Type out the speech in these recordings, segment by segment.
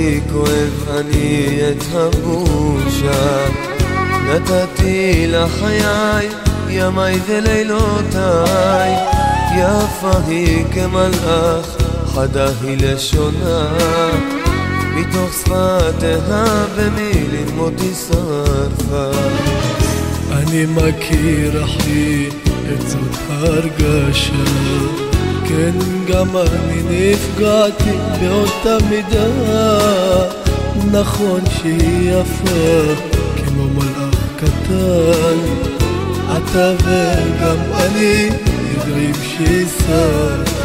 לי כואב אני את הבושה, נתתי לחיי ימי ולילותיי, יפה היא כמלאך, חדה היא לשונה, מתוך שפתיה במילים מותי שרפה. אני מכיר אחי את זאת הרגשה, כן גם אני נפגעתי באותה מידה. נכון שהיא יפה כמו מלאך קטן, אתה וגם אני יודעים שהיא שטן.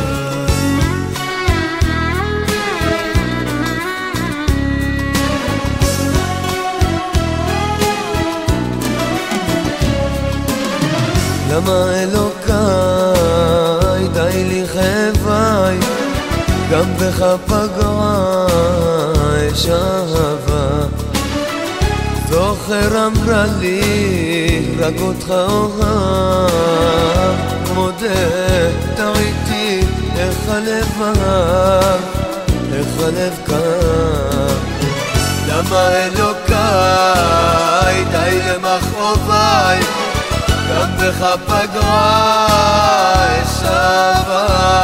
למה אלוקיי די לי חוואי, גם בך פגעה אש אהבה. זוכר אמרה לי רק אותך אוהב, מודה טעיתי איך הלב אהב, איך הלב כאב. למה אלוקיי די למכאוביי, גם בך פגעה אש אהבה.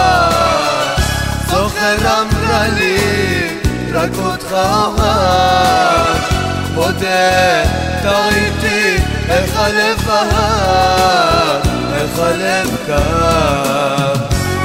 זוכר אמרה לי רק אותך אוהב, מודה טעיתי איך הלב אהב, איך הלב כאב.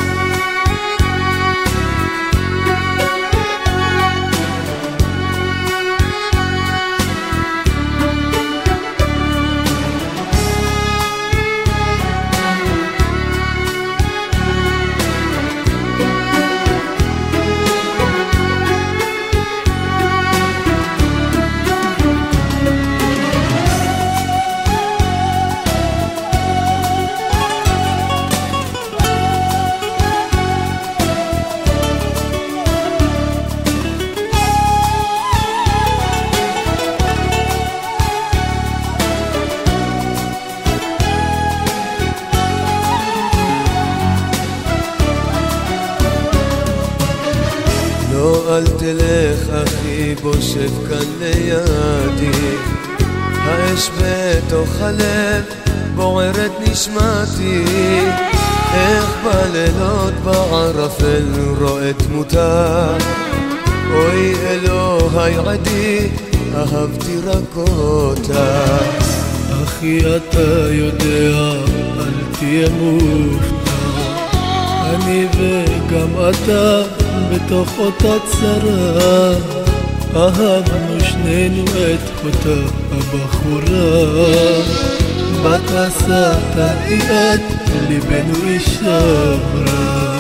לא אל תלך אחי, בוא שב כאן לידי, האש בתוך הלב בוערת נשמתי. איך בלילות בערפל רואה תמותה, אוי אלוהי עדי אהבתי רק אותה. אחי אתה יודע אל תהיה מופתע, אני וגם אתה בתוך אותה צרה, אהבנו שנינו את אותה הבחורה, בת עשתה את ליבנו אישרה.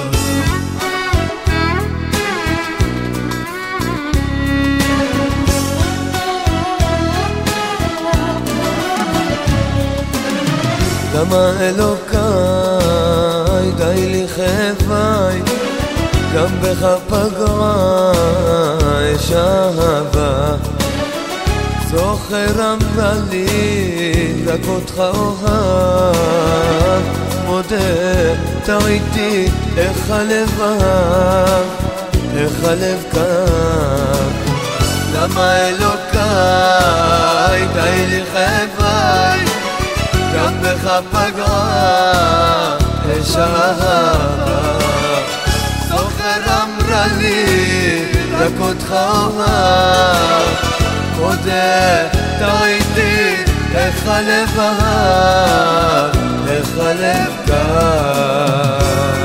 למה אלוקיי די לי חוואי, גם בך פגעה אש אהבה. זוכר אמרה לי רק אותך אוהב, מודה טעיתי איך הלב אהב, איך הלב כאב. למה אלוקיי די לי חוואי, גם בך פגעה אש אהבה. זוכר אמרה לי רק אותך אוהב, מודה טעיתי איך הלב אהב, איך הלב כאב.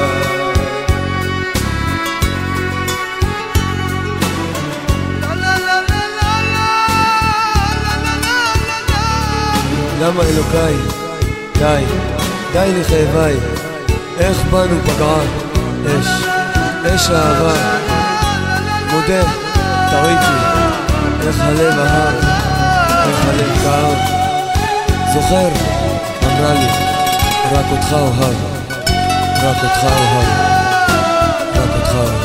למה אלוקיי די לי חוואי, איך בנו פגעה אש אהבה. מודה טעיתי איך הלב אהב, איך הלב כאב. זוכר אמרה לי רק אותך אוהב, רק אותך אוהב, רק אותך אוהב.